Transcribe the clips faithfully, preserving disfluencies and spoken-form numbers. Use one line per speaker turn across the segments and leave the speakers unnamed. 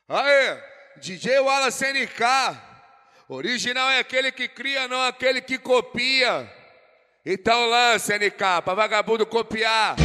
Aê, D J Wallace N K. Original é aquele que cria, não aquele que copia. Então lance, N K, pra vagabundo copiar.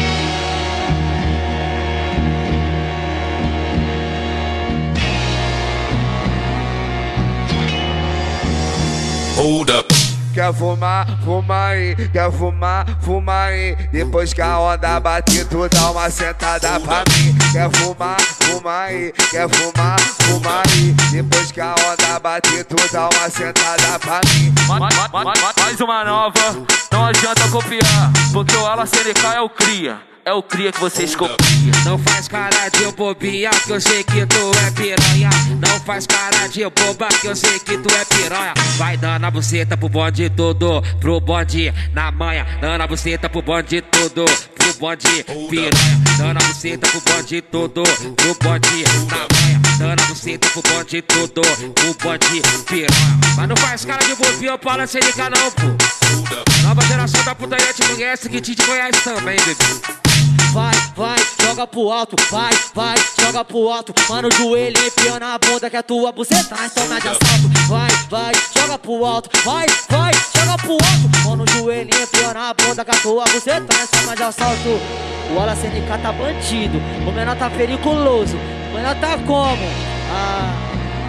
Hold up.
Quer fumar, fuma aí, quer fumar, fuma aí. Depois que a onda bater, tu dá uma sentada pra mim. Quer fumar, fuma aí, quer fumar, fuma aí. Depois que a onda bater, tu dá uma sentada pra mim.
Mais uma nova, não adianta copiar, porque o Wallace N K é o cria. É o cria que vocês copiam.
Não faz cara de bobinha, que eu sei que tu é piranha. Não faz cara de boba, que eu sei que tu é piranha. Vai dando a buceta pro bonde todo, pro bonde na manha. Dando a buceta pro bonde todo, pro bonde piranha. Dando a buceta pro bonde todo, pro bonde na manha. Dando a buceta pro bonde todo, pro bonde piranha. Mas não faz cara de bobinha, para sem ligar não, pô. Nova geração da putaria te conhece, que te conhece também, bebê.
Vai, vai, joga pro alto, vai, vai, joga pro alto. Mano, o joelho empiona a bunda que a tua buceta é toma de assalto. Vai, vai, joga pro alto, vai, vai, joga pro alto. Mano, o joelho empiona a bunda que a tua buceta é toma de assalto. O Wallace N K tá bandido, o menor tá periculoso. O menor tá como? Ah...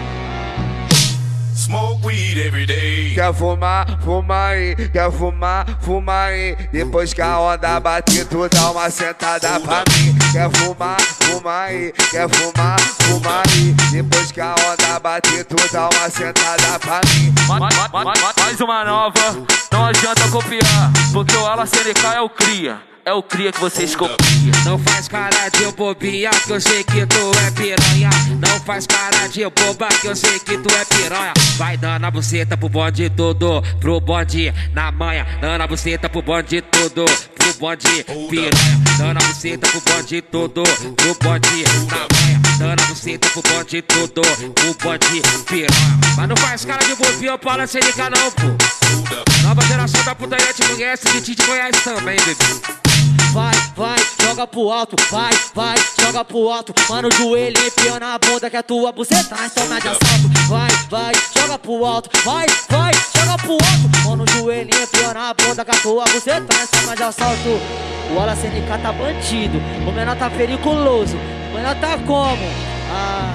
Smoke weed every day.
Quer fumar, fuma aí, quer fumar, fuma aí. Depois que a onda bater, tu dá uma sentada pra mim. Quer fumar, fuma aí, quer fumar, fuma aí. Depois que a onda bater, tu dá uma sentada pra mim.
Mais uma nova, não adianta copiar, porque o Wallace N K é o cria. É o cria que vocês copiam.
Não faz cara de bobinha, que eu sei que tu é piranha. Não faz cara de boba, que eu sei que tu é piranha. Vai dando a buceta pro bonde todo, pro bonde na manha. Dando a buceta pro bonde todo, pro bonde piranha. Dando a buceta pro bonde todo, pro bonde na manha. Dando a buceta pro bonde todo, pro bonde piranha. Mas não faz cara de bobinha, para sem ligar não, pô. Nova geração da putaria te conhece, que te conhece também, bebê.
Vai, vai, joga pro alto, vai, vai, joga pro alto. Mano, o joelho empiona a bunda que a tua buceta é toma de assalto. Vai, vai, joga pro alto, vai, vai, joga pro alto. Mano, o joelho empiona a bunda que a tua buceta é toma de assalto. O Wallace N K tá bandido, o menor tá periculoso. O menor tá como? Ah...